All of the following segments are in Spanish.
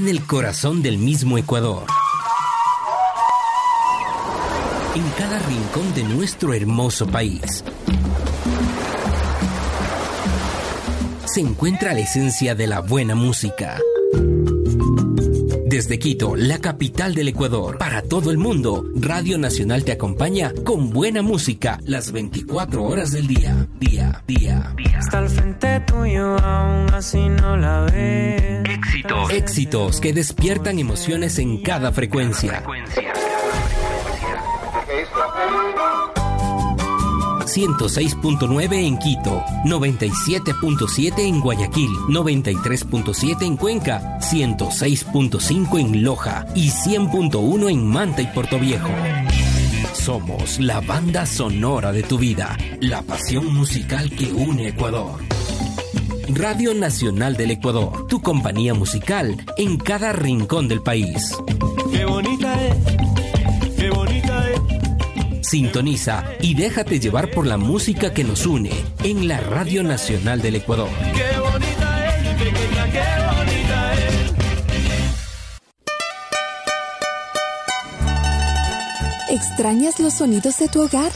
en el corazón del mismo Ecuador. En cada rincón de nuestro hermoso país se encuentra la esencia de la buena música. Desde Quito, la capital del Ecuador, para todo el mundo, Radio Nacional te acompaña con buena música las 24 horas del día. Está al frente tuyo, aún así no la ves. Éxitos que despiertan emociones en cada frecuencia. 106.9 en Quito, 97.7 en Guayaquil, 93.7 en Cuenca, 106.5 en Loja y 100.1 en Manta y Portoviejo. Somos la banda sonora de tu vida, la pasión musical que une Ecuador. Radio Nacional del Ecuador, tu compañía musical en cada rincón del país. Qué bonita es, qué bonita es. Sintoniza y déjate llevar por la música que nos une en la Radio Nacional del Ecuador. Qué bonita es, mi pequeña, qué bonita es. ¿Extrañas los sonidos de tu hogar?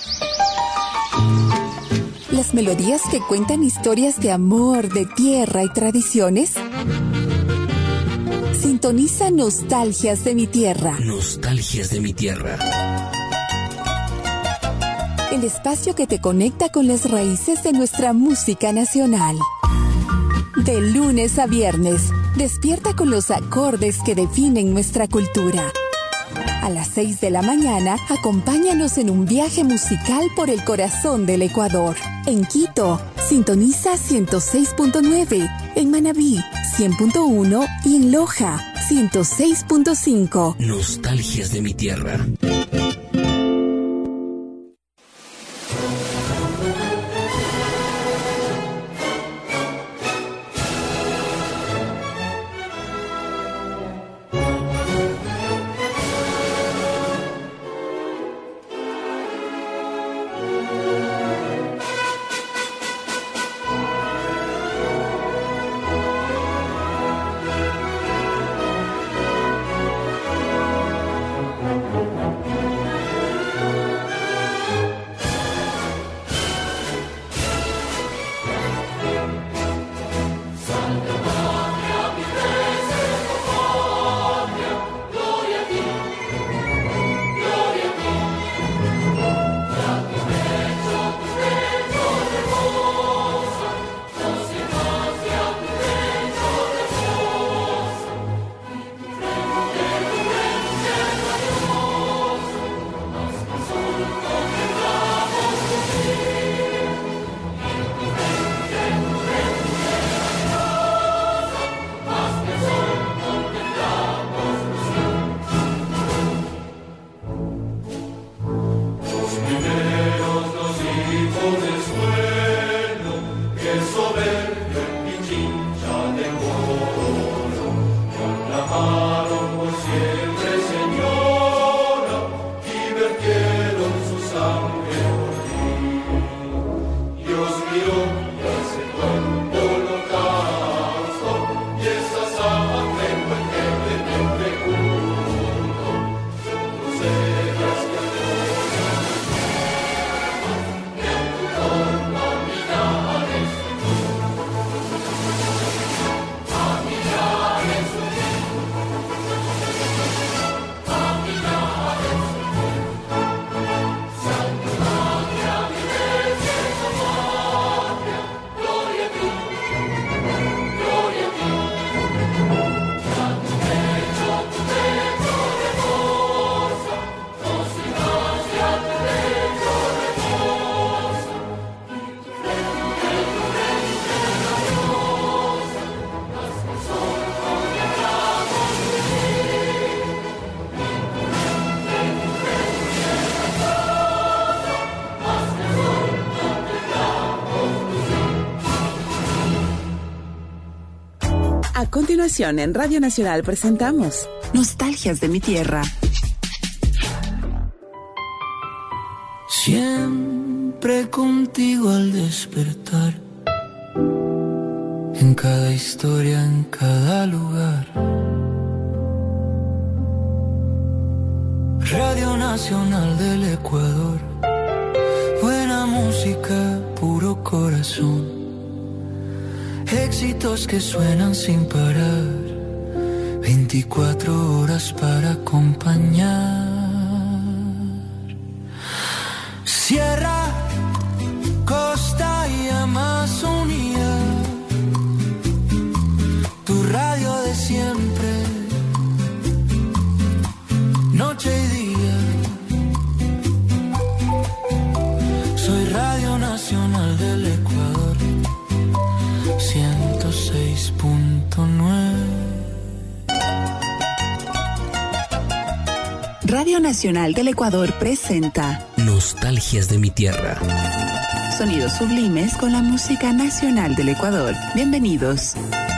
¿Las melodías que cuentan historias de amor, de tierra y tradiciones? Sintoniza Nostalgias de mi Tierra. Nostalgias de mi Tierra. El espacio que te conecta con las raíces de nuestra música nacional. De lunes a viernes, despierta con los acordes que definen nuestra cultura. A las 6 de la mañana, acompáñanos en un viaje musical por el corazón del Ecuador. En Quito, sintoniza 106.9, en Manabí, 100.1 y en Loja, 106.5. Nostalgias de mi Tierra. A continuación, en Radio Nacional presentamos Nostalgias de mi Tierra. Siempre contigo al despertar, en cada historia, en cada lugar. Radio Nacional del Ecuador, buena música, puro corazón, éxitos que suenan sin parar, 24 horas para acompañar. Sierra, costa y Amazonía, tu radio de siempre, noche y día. Soy Radio Nacional del Ecuador, 106.9. Radio Nacional del Ecuador presenta Nostalgias de mi tierra. Sonidos sublimes con la música nacional del Ecuador. Bienvenidos.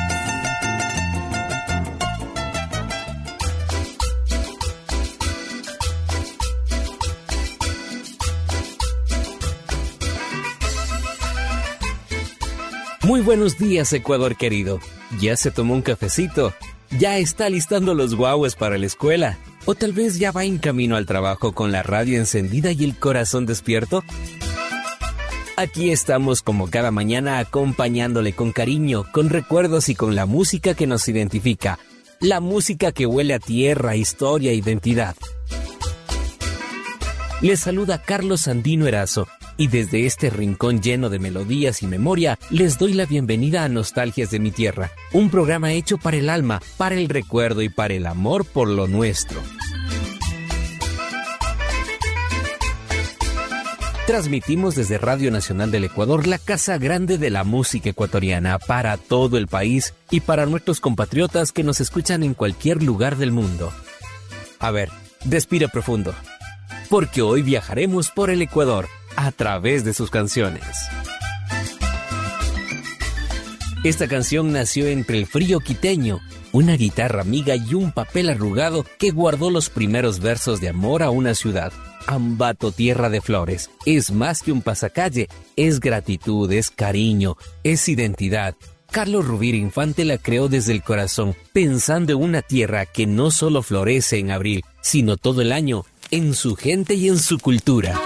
Muy buenos días, Ecuador querido. ¿Ya se tomó un cafecito? ¿Ya está listando los guagues para la escuela? ¿O tal vez ya va en camino al trabajo con la radio encendida y el corazón despierto? Aquí estamos como cada mañana acompañándole con cariño, con recuerdos y con la música que nos identifica. La música que huele a tierra, historia, identidad. Les saluda Carlos Sandino Erazo. Y desde este rincón lleno de melodías y memoria, les doy la bienvenida a Nostalgias de mi Tierra, un programa hecho para el alma, para el recuerdo y para el amor por lo nuestro. Transmitimos desde Radio Nacional del Ecuador, la casa grande de la música ecuatoriana, para todo el país y para nuestros compatriotas que nos escuchan en cualquier lugar del mundo. A ver, respira profundo, porque hoy viajaremos por el Ecuador, a través de sus canciones. Esta canción nació entre el frío quiteño, una guitarra amiga y un papel arrugado que guardó los primeros versos de amor a una ciudad. Ambato, tierra de flores, es más que un pasacalle, es gratitud, es cariño, es identidad. Carlos Rubira Infante la creó desde el corazón, pensando en una tierra que no solo florece en abril, sino todo el año, en su gente y en su cultura.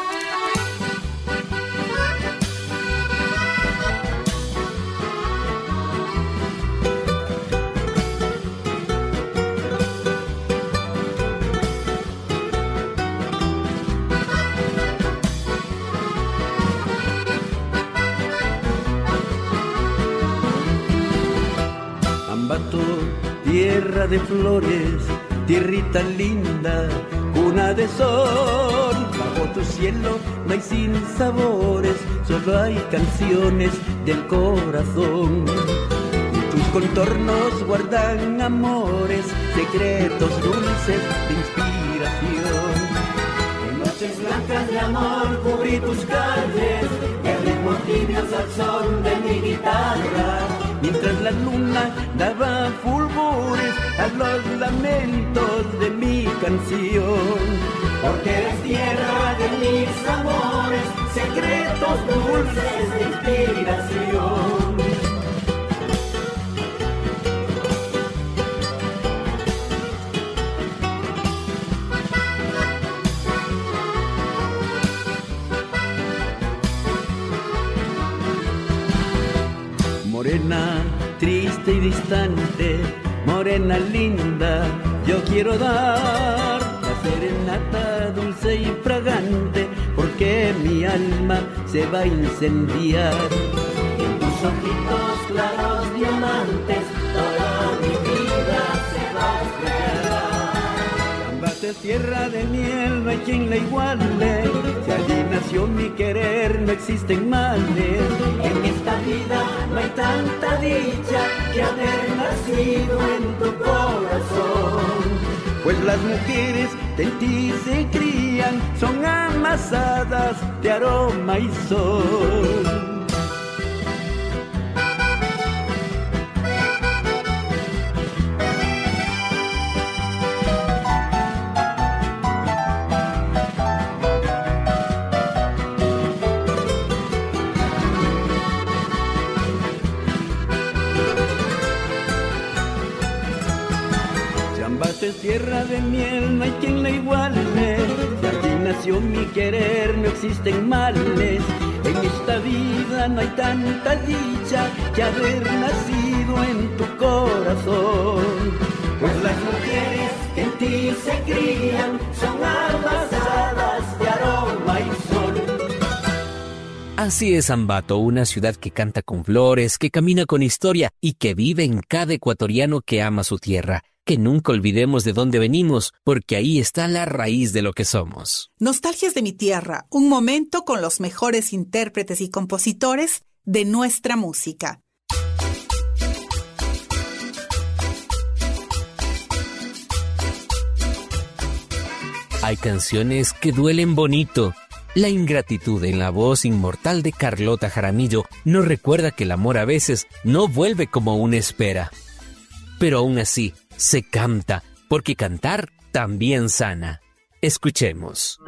Tierra de flores, tierrita linda, cuna de sol. Bajo tu cielo no hay sinsabores, solo hay canciones del corazón. Y tus contornos guardan amores, secretos dulces de inspiración. En noches blancas de amor cubrí tus calles, el ritmo tibios al son de mi guitarra. Mientras la luna daba fulgores a los lamentos de mi canción. Porque eres tierra de mis amores, secretos dulces de inspiración. Morena, triste y distante, morena linda, yo quiero dar la serenata dulce y fragante, porque mi alma se va a incendiar. En tus ojitos claros diamantes, toda mi vida se va a estrellar. Ambato, tierra de miel, no hay quien la iguale, si allí nació mi querer, no existen males. En esta vida no hay tanta dicha que haber nacido en tu corazón. Pues las mujeres de en ti se crían, son amasadas de aroma y sol. Ambato es tierra de miel, no hay quien la iguale. De aquí nació mi querer, no existen males. En esta vida no hay tanta dicha que haber nacido en tu corazón. Pues las mujeres que en ti se crían son amasadas de aroma y sol. Así es Ambato, una ciudad que canta con flores, que camina con historia y que vive en cada ecuatoriano que ama su tierra. Que nunca olvidemos de dónde venimos, porque ahí está la raíz de lo que somos. Nostalgias de mi tierra, un momento con los mejores intérpretes y compositores de nuestra música. Hay canciones que duelen bonito. La ingratitud en la voz inmortal de Carlota Jaramillo nos recuerda que el amor a veces no vuelve como uno espera. Pero aún así, se canta, porque cantar también sana. Escuchemos.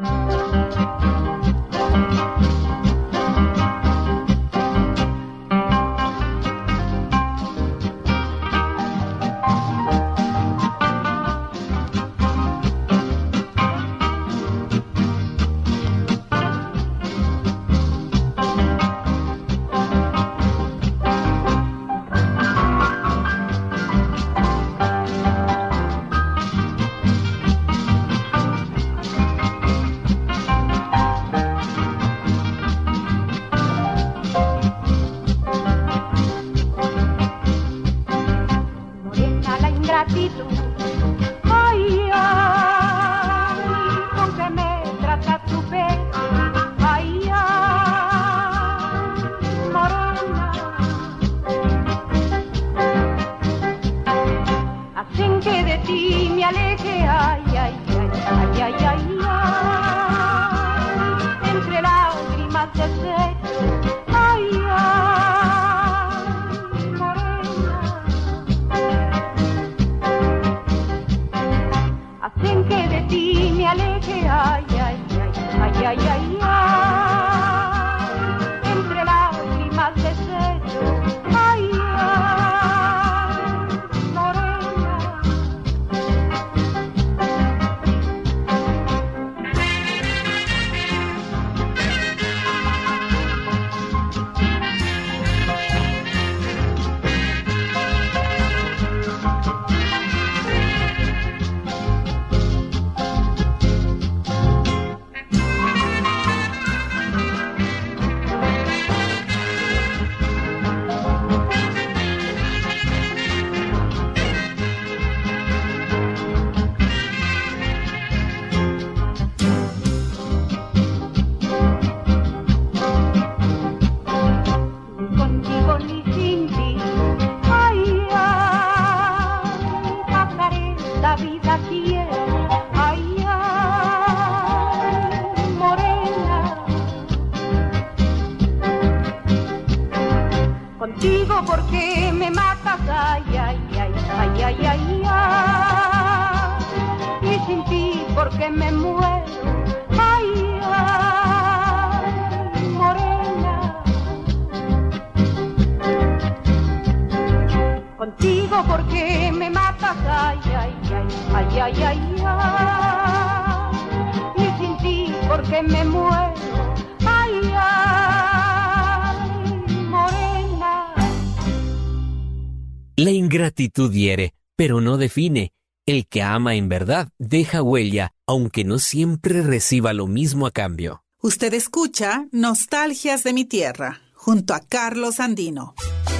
La ingratitud hiere, pero no define. El que ama en verdad deja huella, aunque no siempre reciba lo mismo a cambio. Usted escucha Nostalgias de mi tierra, junto a Carlos Andino.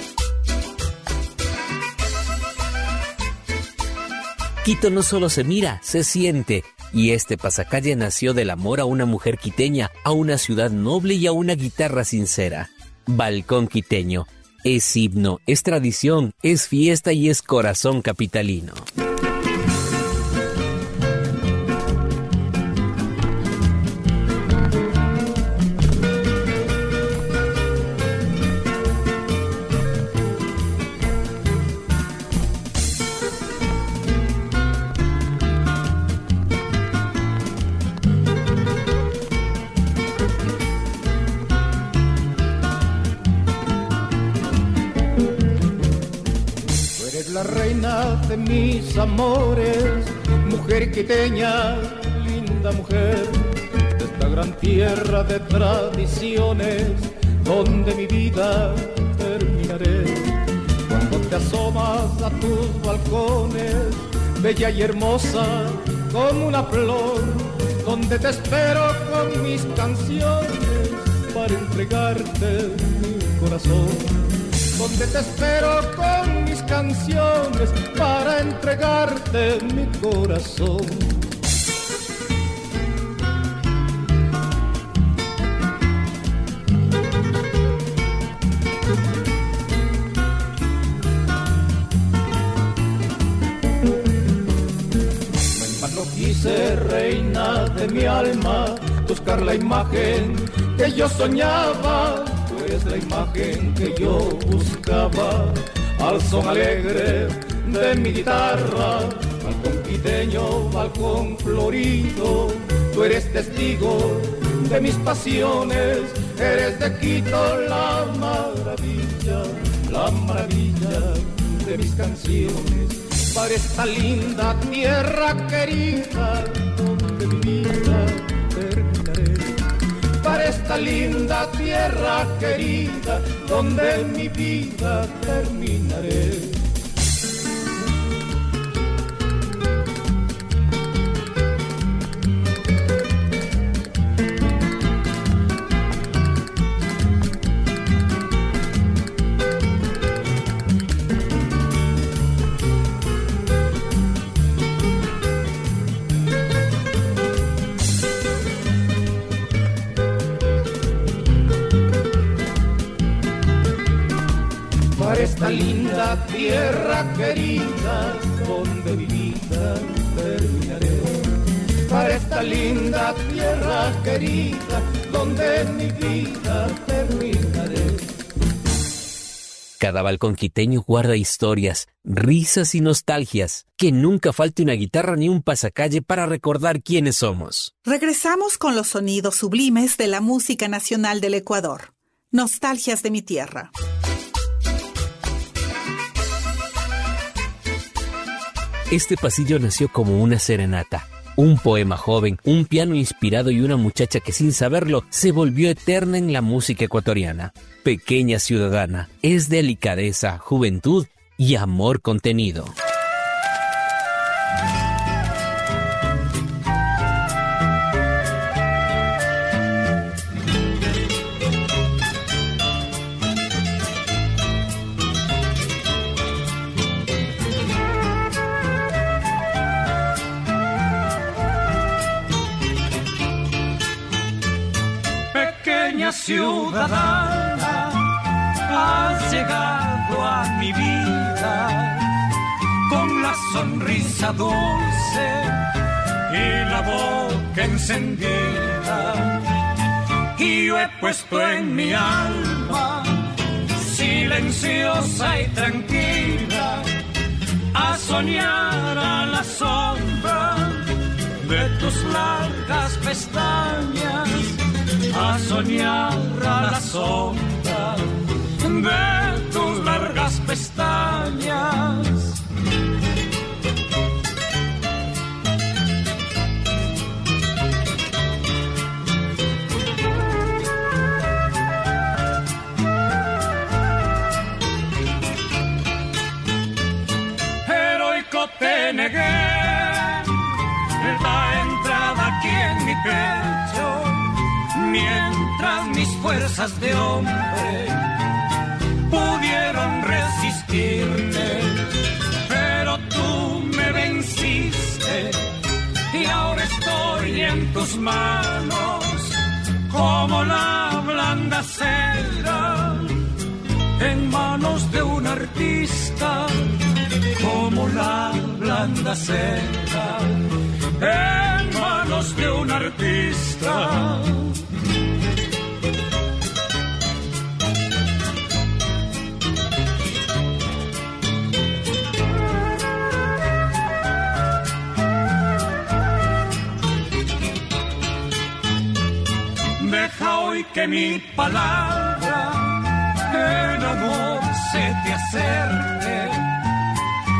Quito no solo se mira, se siente. Y este pasacalle nació del amor a una mujer quiteña, a una ciudad noble y a una guitarra sincera. Balcón quiteño. Es himno, es tradición, es fiesta y es corazón capitalino. la reina de mis amores, mujer quiteña, linda mujer, de esta gran tierra de tradiciones, donde mi vida terminaré. Cuando te asomas a tus balcones, bella y hermosa como una flor, donde te espero con mis canciones para entregarte mi corazón. Donde te espero con mis canciones para entregarte mi corazón. Quise, reina de mi alma, buscar la imagen que yo soñaba. Tú eres la imagen que yo buscaba, al son alegre de mi guitarra, balcón quiteño, balcón florido. Tú eres testigo de mis pasiones, eres de Quito la maravilla de mis canciones. Para esta linda tierra querida, donde mi vida terminaré. Para esta linda tierra querida, donde mi vida terminaré. Esta linda tierra querida, donde mi vida terminaré. Para esta linda tierra querida, donde mi vida terminaré. Cada balcón quiteño guarda historias, risas y nostalgias. Que nunca falte una guitarra ni un pasacalle para recordar quiénes somos. Regresamos con los sonidos sublimes de la música nacional del Ecuador. Nostalgias de mi tierra. Este pasillo nació como una serenata, un poema joven, un piano inspirado y una muchacha que sin saberlo se volvió eterna en la música ecuatoriana. Pequeña ciudadana, es delicadeza, juventud y amor contenido. Ciudadana, has llegado a mi vida con la sonrisa dulce y la boca encendida. Y yo he puesto en mi alma, silenciosa y tranquila, a soñar a la sombra de tus largas pestañas. A soñar a la sombra de tus largas pestañas. Heroico te negué la entrada aquí en mi pecho, mientras mis fuerzas de hombre pudieron resistirte, pero tú me venciste y ahora estoy en tus manos como la blanda cera en manos de un artista, como la blanda cera en manos de un artista. Deja hoy que mi palabra en amor se te acerque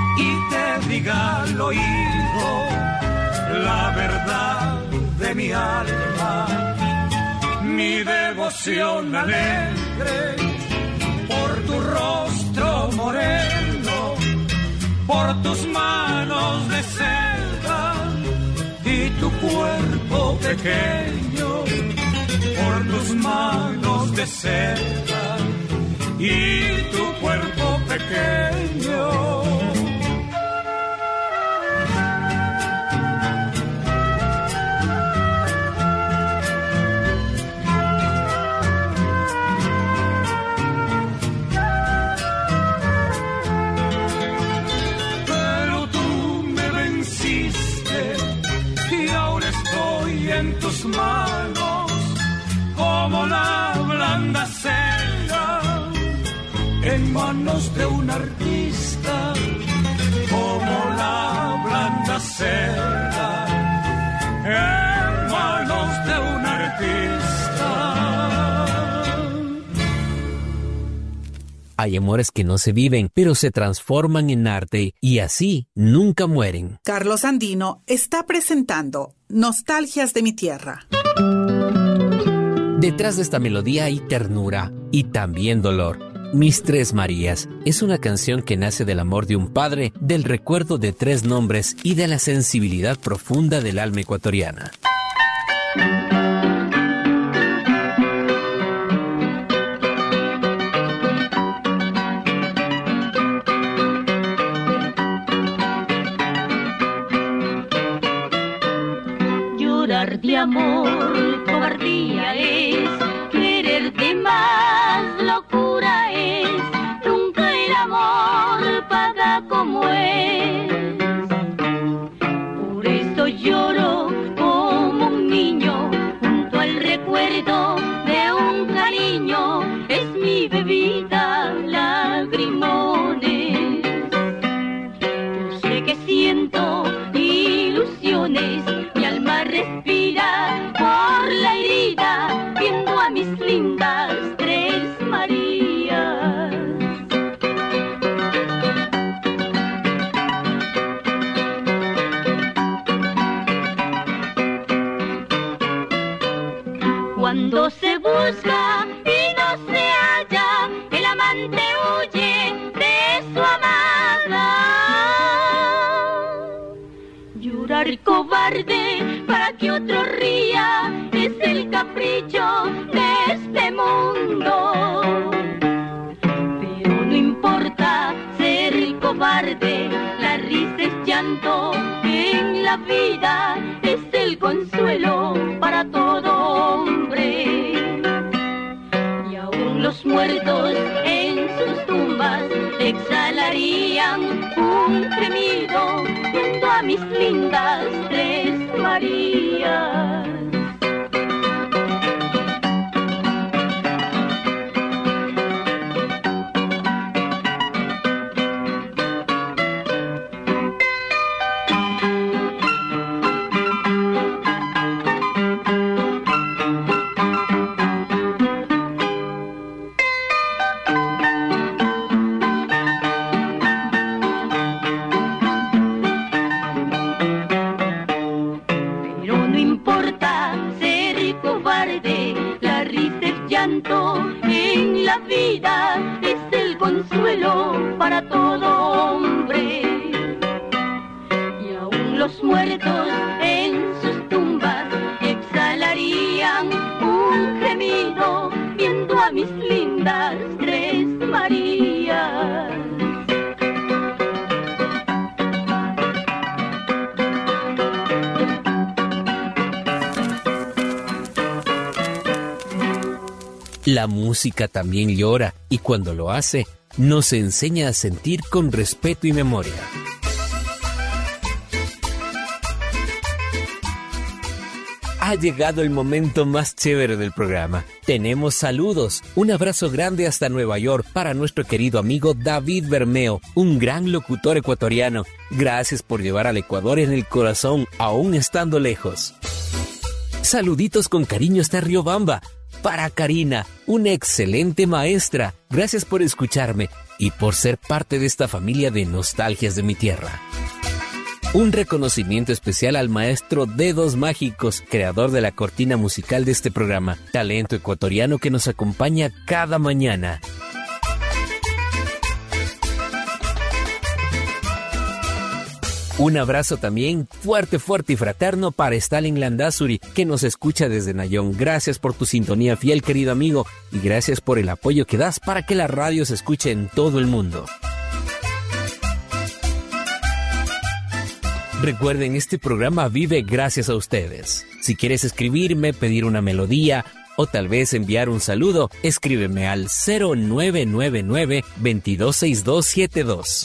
diga al oído la verdad de mi alma, mi devoción alegre por tu rostro moreno, por tus manos de seda y tu cuerpo pequeño, por tus manos de seda y tu cuerpo pequeño. En tus manos como la blanda seda, en manos de un artista como la blanda seda, en manos de un artista. Hay amores que no se viven, pero se transforman en arte y así nunca mueren. Carlos Andino está presentando Nostalgias de mi tierra. Detrás de esta melodía hay ternura y también dolor. Mis Tres Marías es una canción que nace del amor de un padre, del recuerdo de tres nombres y de la sensibilidad profunda del alma ecuatoriana. De amor, cobardía es, quererte más, locura es, nunca el amor paga como es. Por eso lloro como un niño, junto al recuerdo de un cariño, es mi bebida, lagrimones. Yo sé que siento ilusiones, mi alma respira por la herida, viendo a mis lindas Tres Marías. Cuando se busca y no se halla, el amante huye de su amada. Llorar cobarde para que otro ría es el capricho de este mundo. Pero no importa ser cobarde, la risa es llanto en la vida, es el consuelo para todo hombre. Y aún los muertos en sus tumbas exhalarían un gemido junto a mis lindas Tres Marías. En la vida es el consuelo para todo hombre. Y aún los muertos en sus tumbas exhalarían un gemido viendo a mis lindas Tres Marías. La música también llora y cuando lo hace, nos enseña a sentir con respeto y memoria. Ha llegado el momento más chévere del programa. Tenemos saludos. Un abrazo grande hasta Nueva York para nuestro querido amigo David Bermeo, un gran locutor ecuatoriano. Gracias por llevar al Ecuador en el corazón, aún estando lejos. Saluditos con cariño hasta Riobamba. Para Karina, una excelente maestra. Gracias por escucharme y por ser parte de esta familia de Nostalgias de mi tierra. Un reconocimiento especial al maestro Dedos Mágicos, creador de la cortina musical de este programa, talento ecuatoriano que nos acompaña cada mañana. Un abrazo también fuerte, fuerte y fraterno para Stalin Landazuri, que nos escucha desde Nayón. Gracias por tu sintonía fiel, querido amigo, y gracias por el apoyo que das para que la radio se escuche en todo el mundo. Recuerden, este programa vive gracias a ustedes. Si quieres escribirme, pedir una melodía o tal vez enviar un saludo, escríbeme al 0999-226272.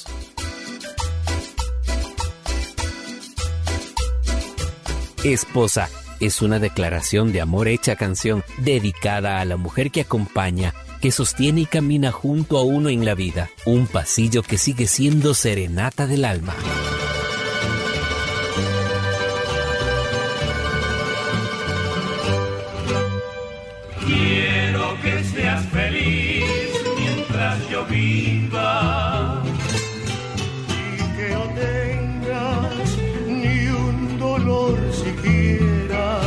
Esposa es una declaración de amor hecha canción dedicada a la mujer que acompaña, que sostiene y camina junto a uno en la vida. Un pasillo que sigue siendo serenata del alma. Quiero que seas feliz mientras yo viva y que no tengas ni un dolor siquiera.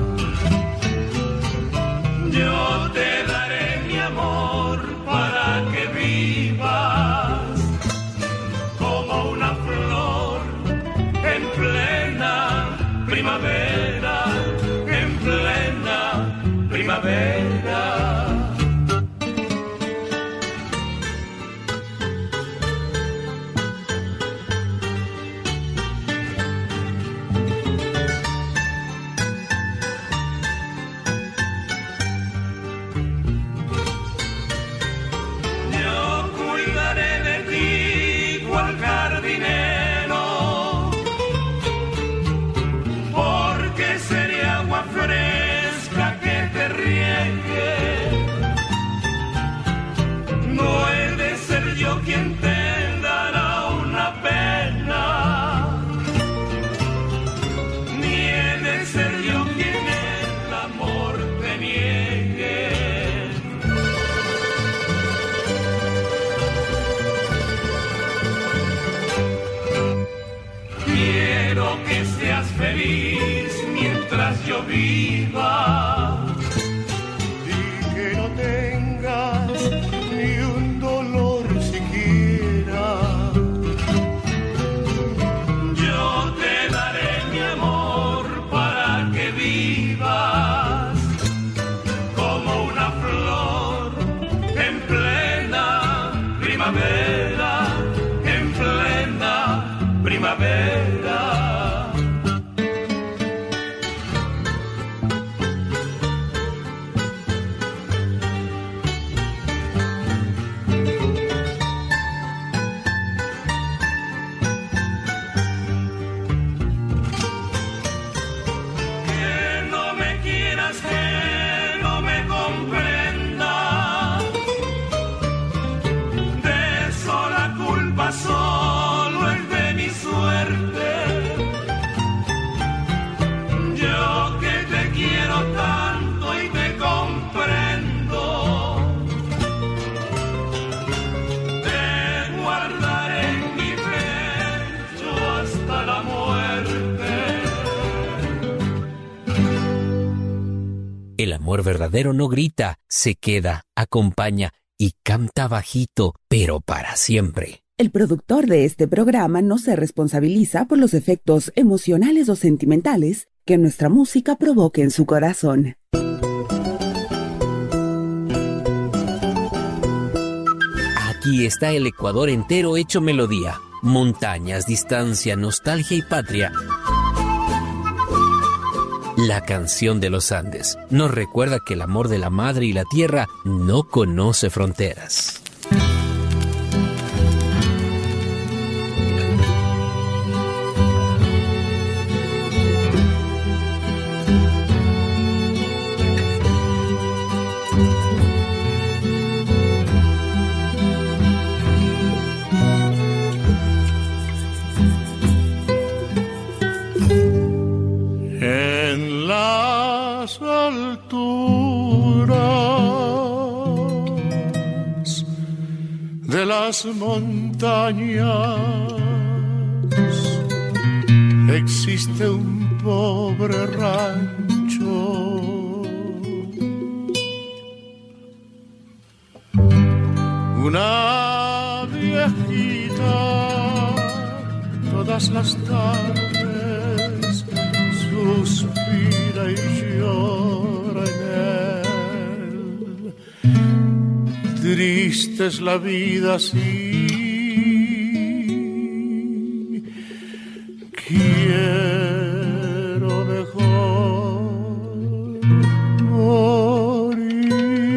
Yo te daré mi amor para que vivas como una flor en plena primavera, en plena primavera. Yo cuidaré de ti, cual jardinero, porque seré agua fresca que te riegue. No he de ser yo quien te dará una pena, ni he de ser yo quien el amor te niegue. Quiero que seas feliz mientras yo viva y que no tengas ni un dolor siquiera. Yo te daré mi amor para que vivas como una flor en plena primavera, en plena primavera. Que no me quieras, que no me comprenda, de eso la culpa solo es de mi suerte. Yo que te quiero tanto y te comprendo, te guardaré en mi pecho hasta la muerte. El amor verdadero no grita, se queda, acompaña y canta bajito, pero para siempre. El productor de este programa no se responsabiliza por los efectos emocionales o sentimentales que nuestra música provoque en su corazón. Aquí está el Ecuador entero hecho melodía. Montañas, distancia, nostalgia y patria. La canción de los Andes nos recuerda que el amor de la madre y la tierra no conoce fronteras. En las alturas de las montañas existe un pobre rancho. Una viejita todas las tardes suspira y llora en él. Triste es la vida así, quiero mejor morir.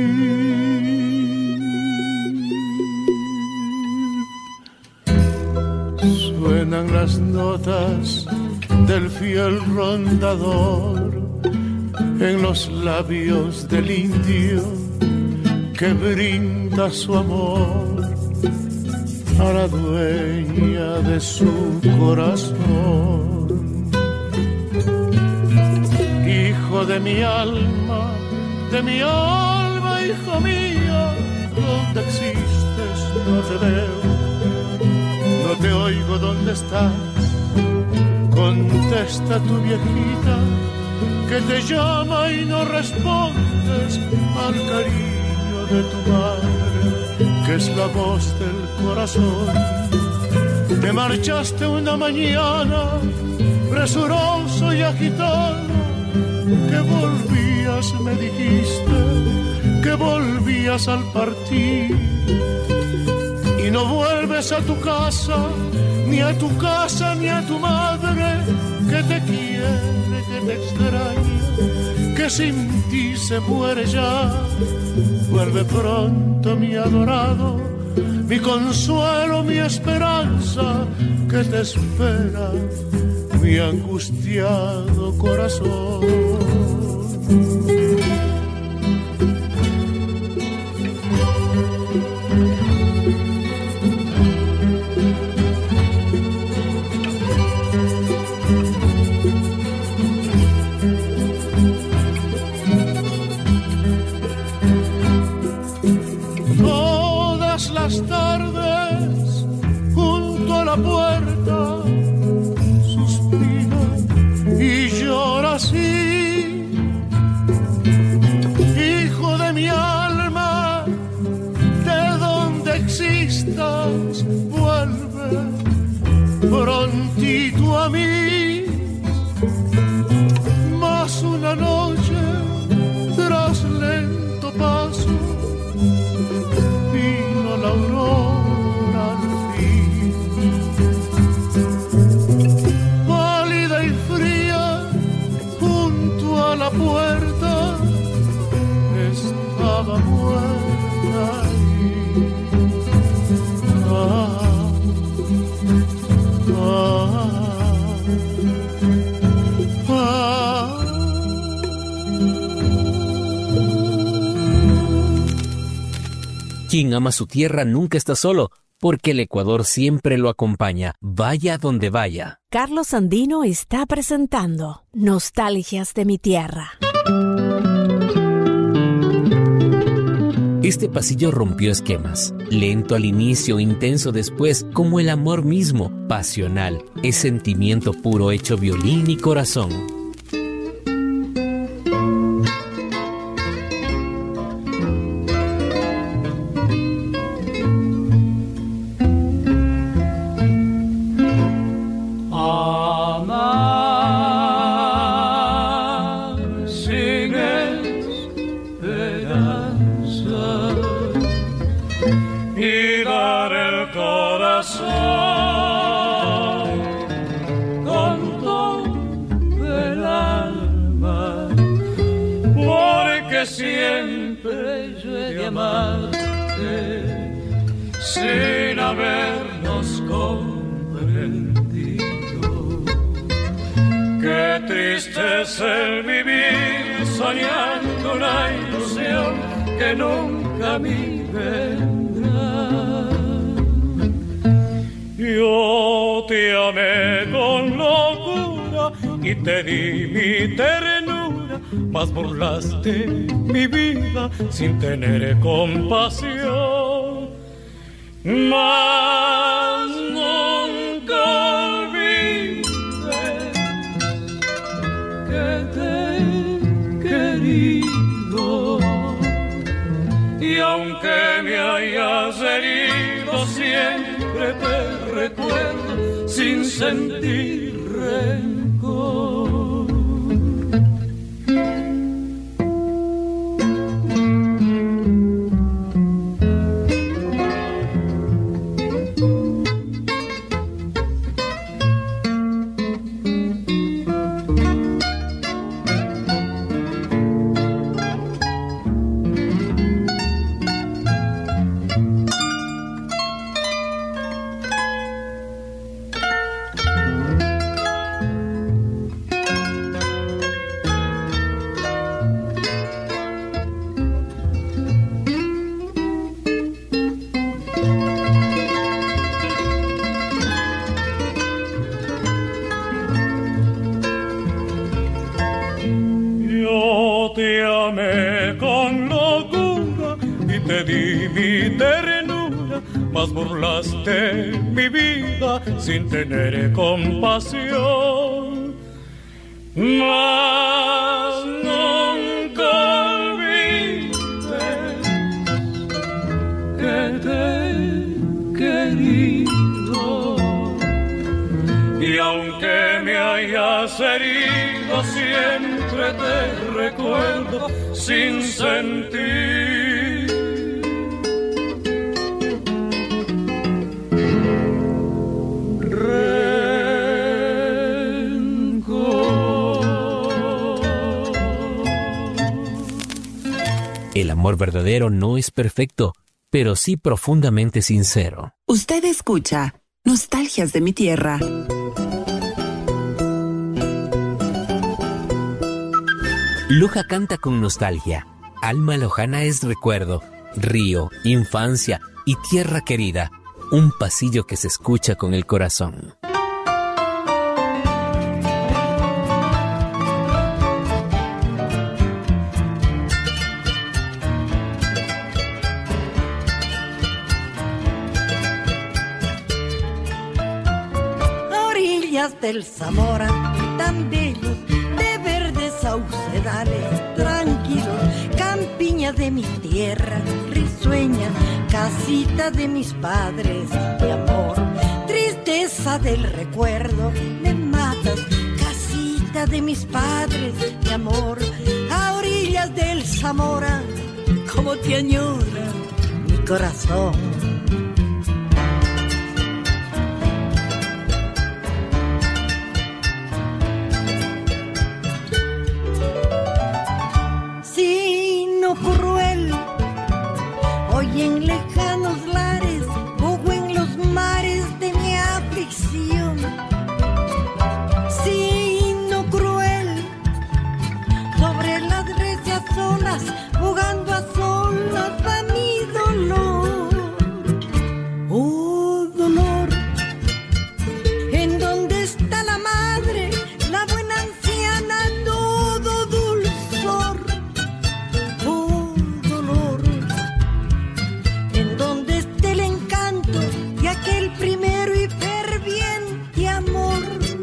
Suenan las notas del fiel rondador en los labios del indio que brinda su amor a la dueña de su corazón. Hijo de mi alma, hijo mío, ¿dónde existes? No te veo, no te oigo, ¿dónde estás? Contesta tu viejita que te llama y no respondes al cariño de tu madre, que es la voz del corazón. Te marchaste una mañana, presuroso y agitado, que volvías, me dijiste, que volvías al partir. Y no vuelves a tu casa, ni a tu casa, ni a tu madre, que te quiere, que te extraña, que sin ti se muere ya. Vuelve pronto, mi adorado, mi consuelo, mi esperanza, que te espera mi angustiado corazón. Las tardes junto a la puerta suspira y llora así. Hijo de mi alma, de donde existas, vuelve prontito a mí. Más una noche tras lento paso la aurora al fin, pálida y fría, junto a la puerta, estaba muerta ahí. Quien ama su tierra nunca está solo, porque el Ecuador siempre lo acompaña, vaya donde vaya. Carlos Andino está presentando Nostalgias de mi tierra. Este pasillo rompió esquemas. Lento al inicio, intenso después, como el amor mismo, pasional. Es sentimiento puro hecho violín y corazón. Sin habernos comprendido. Qué triste es el vivir soñando una ilusión que nunca a mí vendrá. Yo te amé con locura y te di mi ternura, mas burlaste mi vida sin tener compasión. Mas nunca olvides sentir rencor. Mas burlaste mi vida sin tener compasión. Mas nunca olvides que te he querido. Y aunque me hayas herido, siempre te recuerdo sin sentir. El amor verdadero no es perfecto, pero sí profundamente sincero. Usted escucha Nostalgias de mi tierra. Loja canta con nostalgia. Alma lojana es recuerdo, río, infancia y tierra querida. Un pasillo que se escucha con el corazón. Del Zamora, tan bellos, de verdes saucedales, tranquilos, campiña de mi tierra, risueña, casita de mis padres, mi amor, tristeza del recuerdo, me matas, casita de mis padres, mi amor, a orillas del Zamora, como te añora mi corazón. Cruel, hoy en lejanos lares, jugo en los mares de mi aflicción. Sino cruel, sobre las recias olas, jugando a solas va mi dolor. Oh, dolor, en donde está la madre, la buena anciana, todo dulzor. Aquel primero y ferviente amor.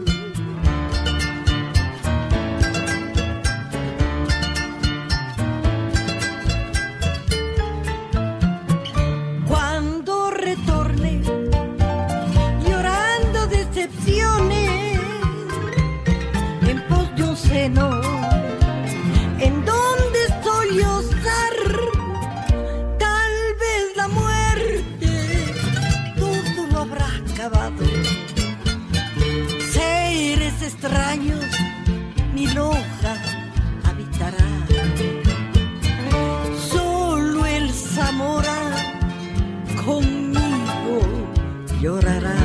Cuando retorne, llorando decepciones, en pos de un seno, en donde sollozar, tal vez la muerte habrá acabado. Seres extraños mi Loja habitará. Solo el Zamora conmigo llorará.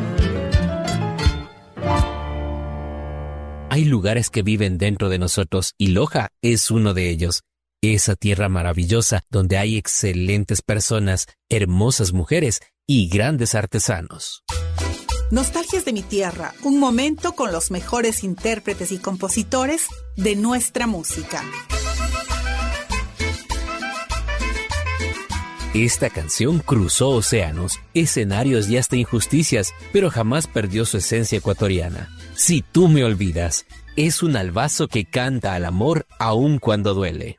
Hay lugares que viven dentro de nosotros y Loja es uno de ellos. Esa tierra maravillosa donde hay excelentes personas, hermosas mujeres y grandes artesanos. Nostalgias de mi tierra, un momento con los mejores intérpretes y compositores de nuestra música. Esta canción cruzó océanos, escenarios y hasta injusticias, pero jamás perdió su esencia ecuatoriana. Si tú me olvidas, es un albazo que canta al amor aun cuando duele.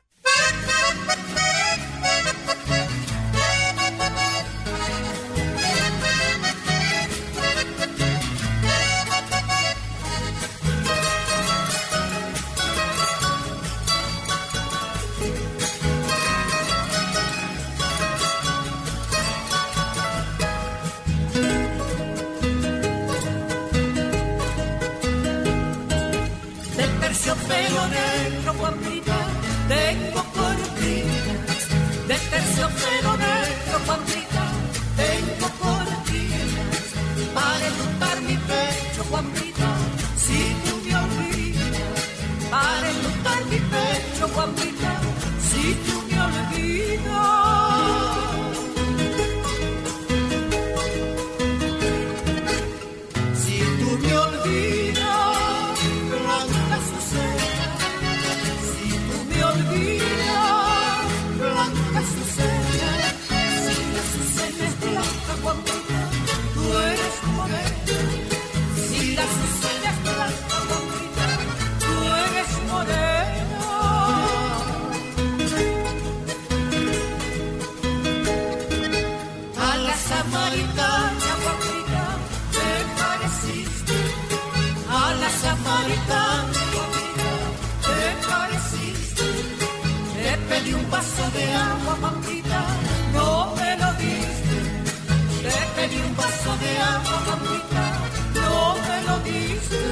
terciopelo negro, Juanita, tengo cortinas. De terciopelo negro, Juanita, tengo cortinas. Para enlutar mi pecho, Juanita, si tú me olvidas. Para enlutar mi pecho, Juanita, si tú me olvidas. Si tú me olvidas, blanca Azucena. Si tú me olvidas, blanca Azucena. Si la Azucena es blanca, Juanita, tú eres morena. Si la Azucena es blanca, Juanita, tú eres morena. A la samaritana, Juanita, te pareciste. A la samaritana, Juanita, te pareciste. Te pedí un vaso de agua, Juanita, no me lo diste. Te pedí un vaso de agua, Juanita, no me lo diste.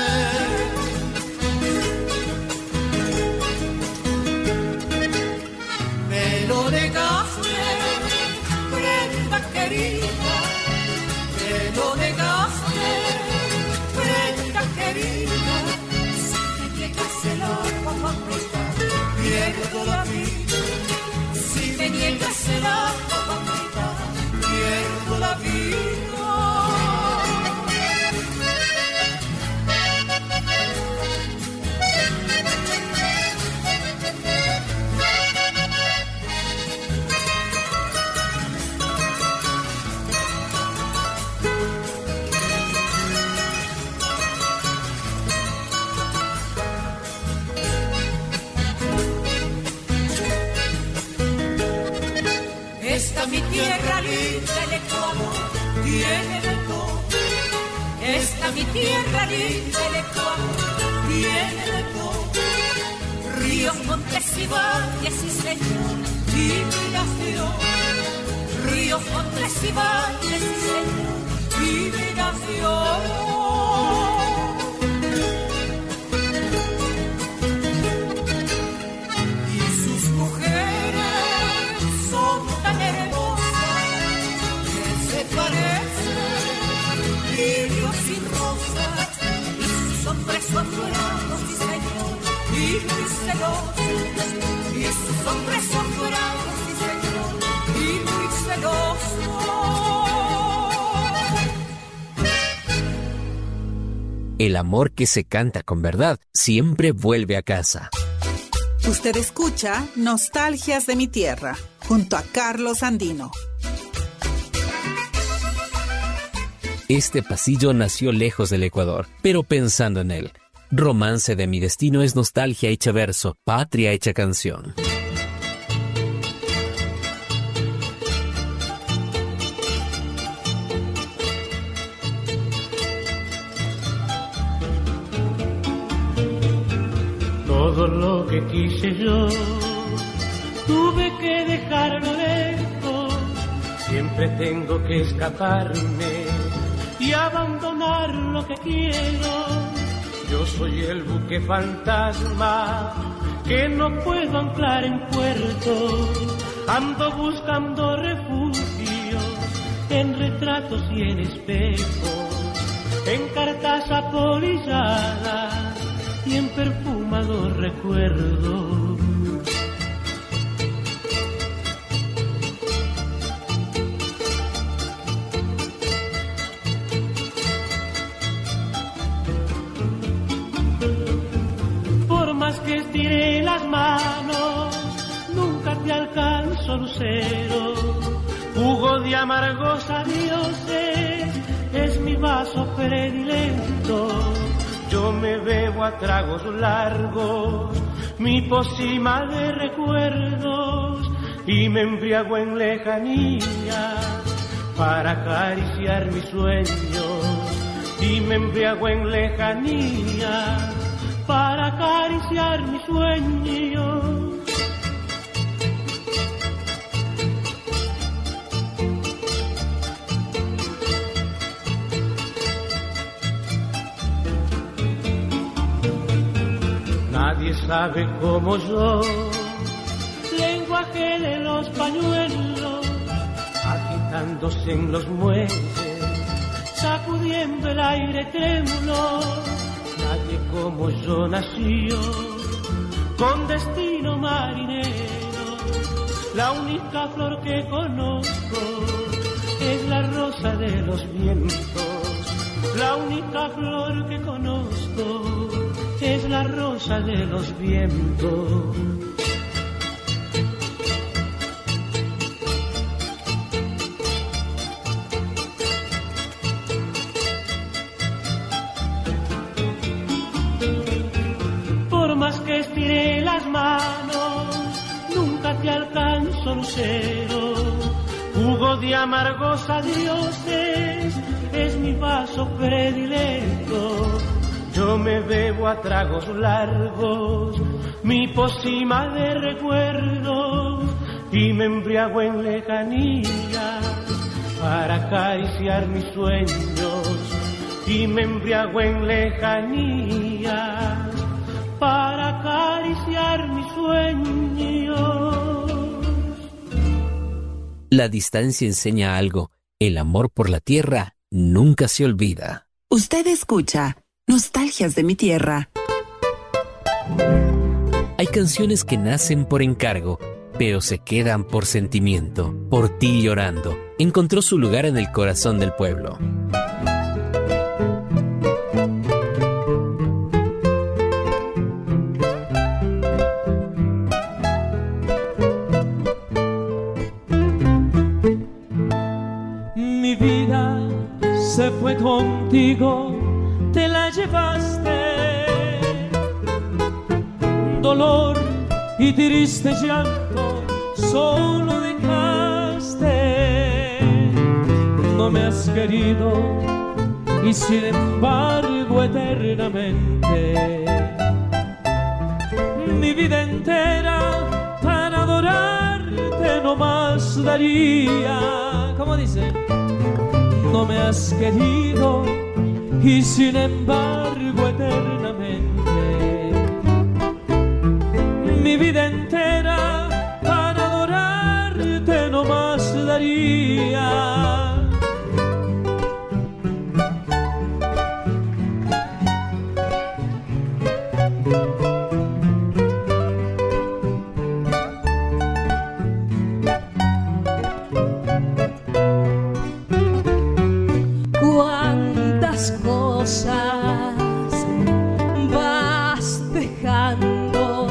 Me lo negaste, prenda querida. Me lo negaste, prenda querida. Si me niegas el agua, Juanita, pierdo la vida. Si me niegas el agua, Juanita, pierdo la vida. Esta mi tierra linda, el Ecuador, tiene de todo. Esta mi tierra linda, el Ecuador, tiene de todo. Ríos, montes y valles, sí señor, y miras de oro. Ríos, montes y valles, sí señor, y miras de oro. Son dorados, sí señor, y muy celosos. Y sus hombres son dorados, sí señor, y muy celosos. El amor que se canta con verdad siempre vuelve a casa. Usted escucha Nostalgias de mi Tierra, junto a Carlos Andino. Este pasillo nació lejos del Ecuador, pero pensando en él. Romance de mi destino es nostalgia hecha verso, patria hecha canción. Todo lo que quise yo, tuve que dejarlo lejos. Siempre tengo que escaparme y abandonar lo que quiero. Yo soy el buque fantasma que no puedo anclar en puerto. Ando buscando refugios en retratos y en espejos, en cartas apolilladas y en perfumados recuerdos. Que estiré las manos, nunca te alcanzo, lucero. Jugo de amargos adioses es mi vaso predilecto. Yo me bebo a tragos largos mi pócima de recuerdos y me embriago en lejanía para acariciar mis sueños. Y me embriago en lejanía para acariciar mis sueños. nadie sabe como yo. Lenguaje de los pañuelos, agitándose en los muelles, sacudiendo el aire trémulo. Nadie como yo nació, con destino marinero. La única flor que conozco es la rosa de los vientos. La única flor que conozco es la rosa de los vientos. Por más que estiré las manos, nunca te alcanzo, lucero. Jugo de amargos adioses es mi vaso predilecto. Yo me bebo a tragos largos mi pócima de recuerdos y me embriago en lejanía para acariciar mis sueños. Y me embriago en lejanía para acariciar mis sueños. La distancia enseña algo. El amor por la tierra nunca se olvida. Usted escucha Nostalgias de mi Tierra. Hay canciones que nacen por encargo, pero se quedan por sentimiento. Por ti llorando, encontró su lugar en el corazón del pueblo. Mi vida se fue contigo, te la llevaste. Dolor y triste llanto solo dejaste. No me has querido y sin embargo eternamente mi vida entera para adorarte no más daría. ¿Cómo dice? No me has querido y sin embargo eternamente mi vida entera para adorarte no más daría. Cuántas cosas vas dejando,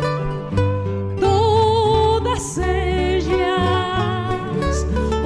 todas ellas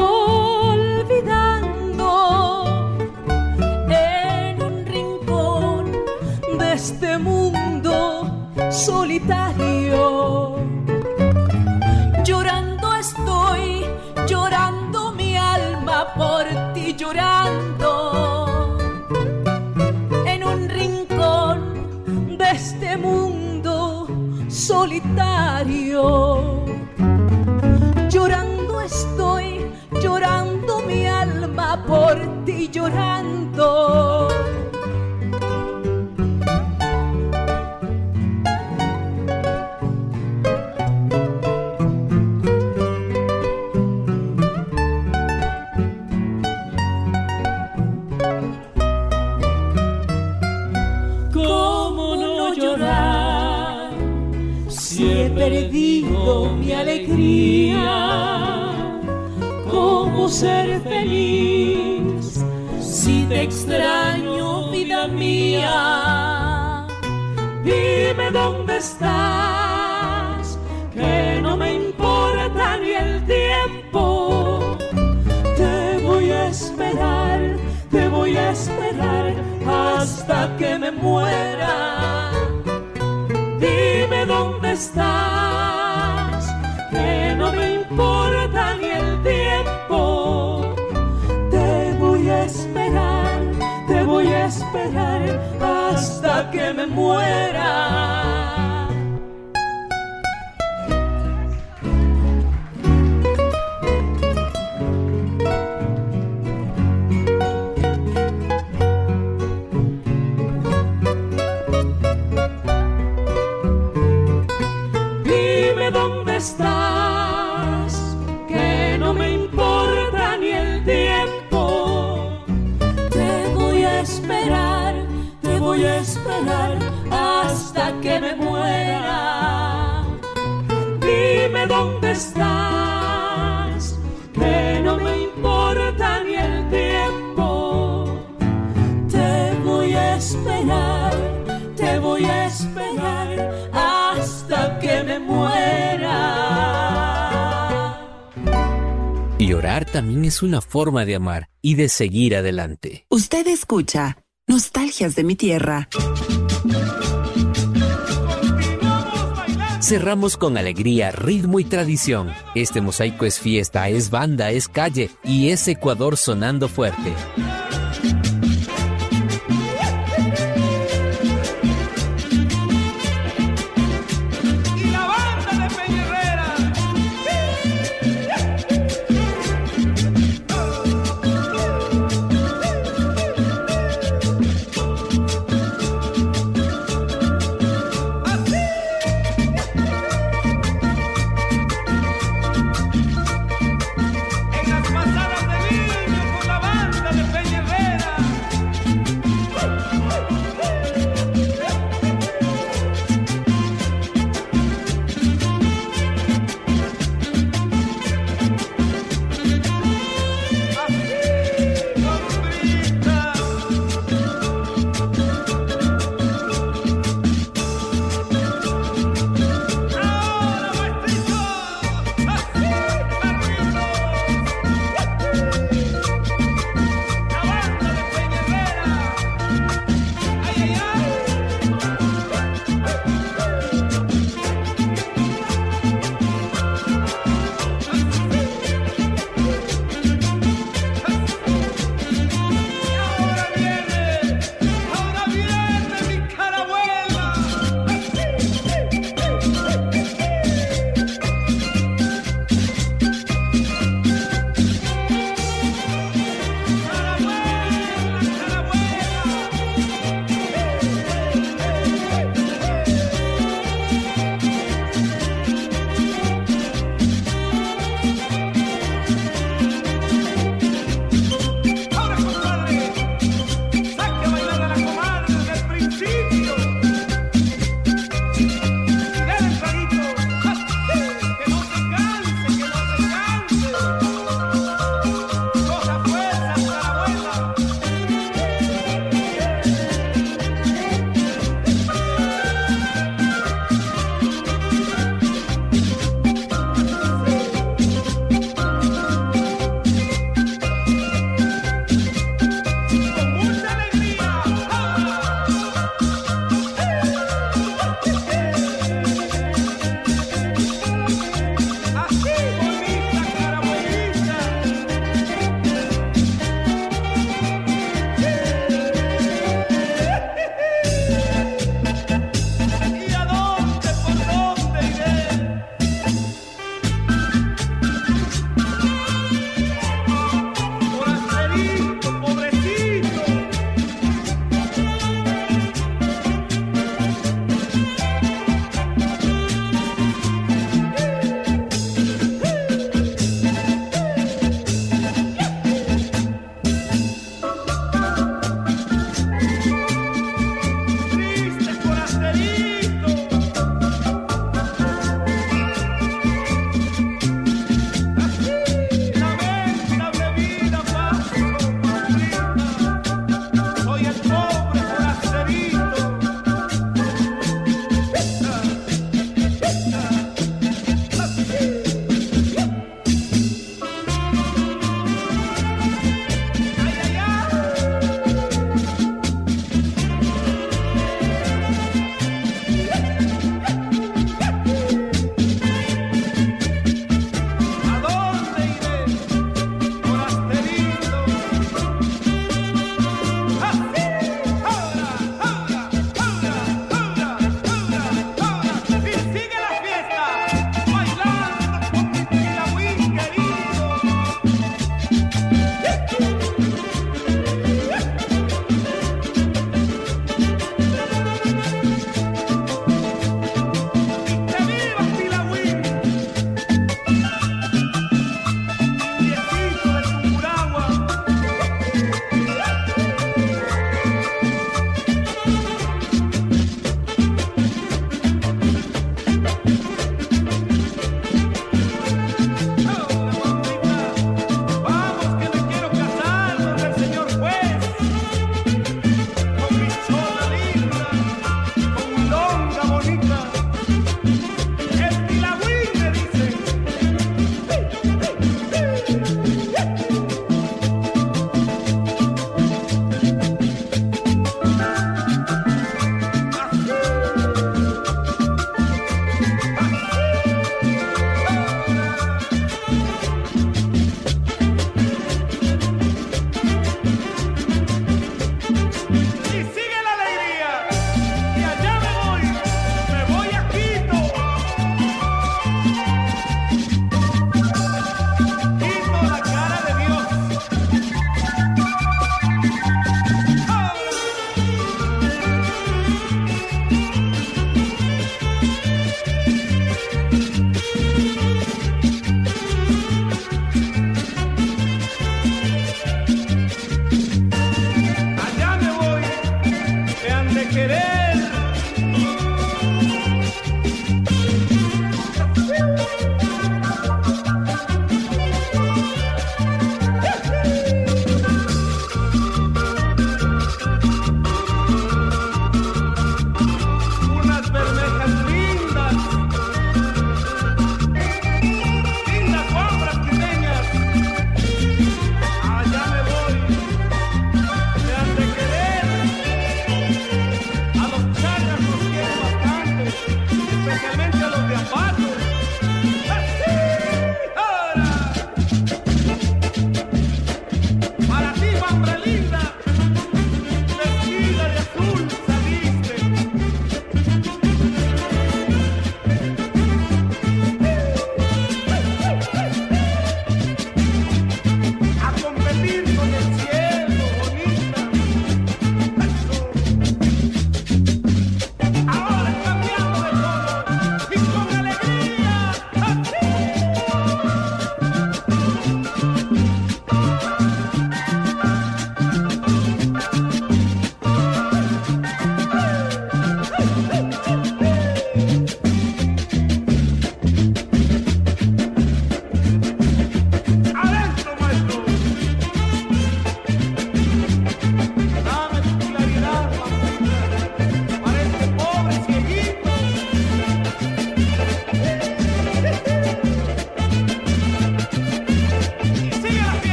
olvidando en un rincón de este mundo solitario. Llorando estoy, llorando mi alma por ti, llorando en un rincón de este mundo solitario. Llorando estoy, llorando mi alma por ti, llorando. Perdido mi alegría, ¿cómo ser feliz si te extraño, vida mía? Dime dónde estás, que no me importa ni el tiempo. Te voy a esperar hasta que me muera. Dime dónde estás, que no me importa ni el tiempo. Te voy a esperar hasta que me muera. esperar, te voy a esperar hasta que me muera. Dime dónde estás, que no me importa ni el tiempo. Te voy a esperar, te voy a esperar hasta que me muera. Y orar también es una forma de amar y de seguir adelante. Usted escucha Nostalgias de mi Tierra. Cerramos con alegría, ritmo y tradición. Este mosaico es fiesta, es banda, es calle y es Ecuador sonando fuerte. En las pasadas de niño con la banda de Peña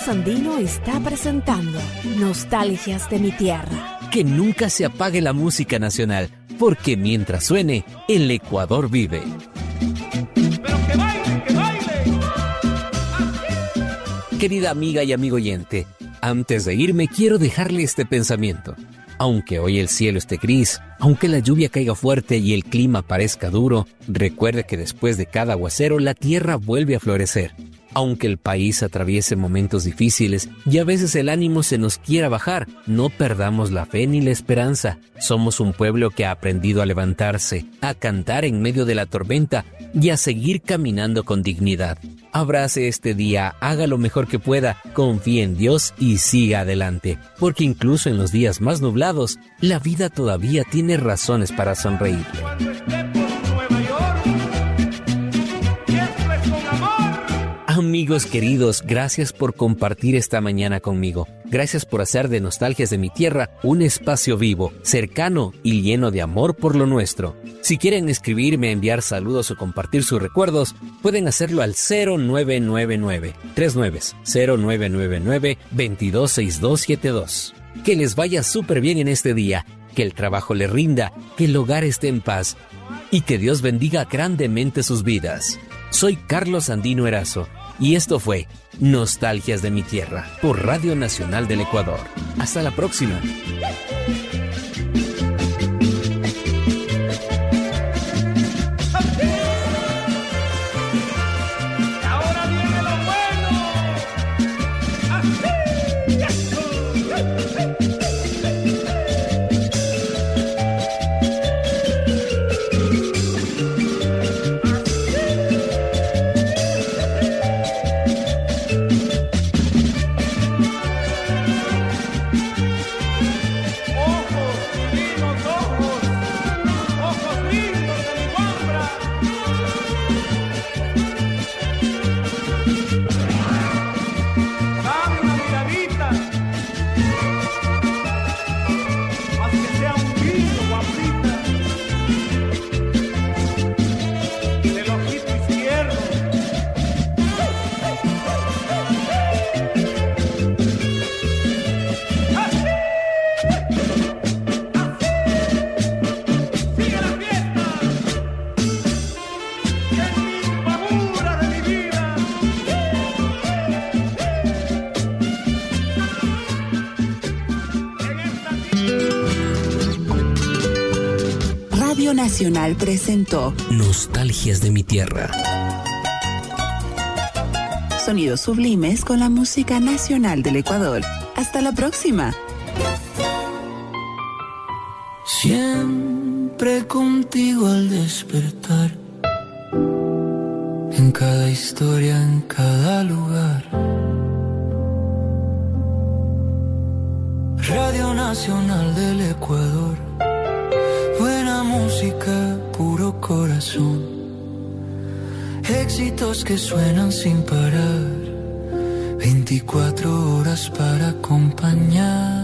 Carlos Andino está presentando Nostalgias de mi Tierra. Que nunca se apague la música nacional, porque mientras suene, el Ecuador vive. ¡Pero que baile, que baile! Querida amiga y amigo oyente, antes de irme quiero dejarle este pensamiento. Aunque hoy el cielo esté gris, aunque la lluvia caiga fuerte y el clima parezca duro, recuerde que después de cada aguacero la tierra vuelve a florecer. Aunque el país atraviese momentos difíciles y a veces el ánimo se nos quiera bajar, no perdamos la fe ni la esperanza. Somos un pueblo que ha aprendido a levantarse, a cantar en medio de la tormenta y a seguir caminando con dignidad. Abrace este día, haga lo mejor que pueda, confíe en Dios y siga adelante, porque incluso en los días más nublados, la vida todavía tiene razones para sonreír. Amigos queridos, gracias por compartir esta mañana conmigo. Gracias por hacer de Nostalgias de mi Tierra un espacio vivo, cercano y lleno de amor por lo nuestro. Si quieren escribirme, enviar saludos o compartir sus recuerdos, pueden hacerlo al 0999 226272. Que les vaya súper bien en este día, que el trabajo les rinda, que el hogar esté en paz y que Dios bendiga grandemente sus vidas. Soy Carlos Andino Erazo. Y esto fue Nostalgias de mi Tierra por Radio Nacional del Ecuador. Hasta la próxima. Nacional presentó Nostalgias de mi Tierra. Sonidos sublimes con la música nacional del Ecuador. Hasta la próxima. Siempre contigo al despertar, en cada historia, en cada lugar. Radio Nacional del Ecuador. Buena música, puro corazón. Éxitos que suenan sin parar. 24 horas para acompañar.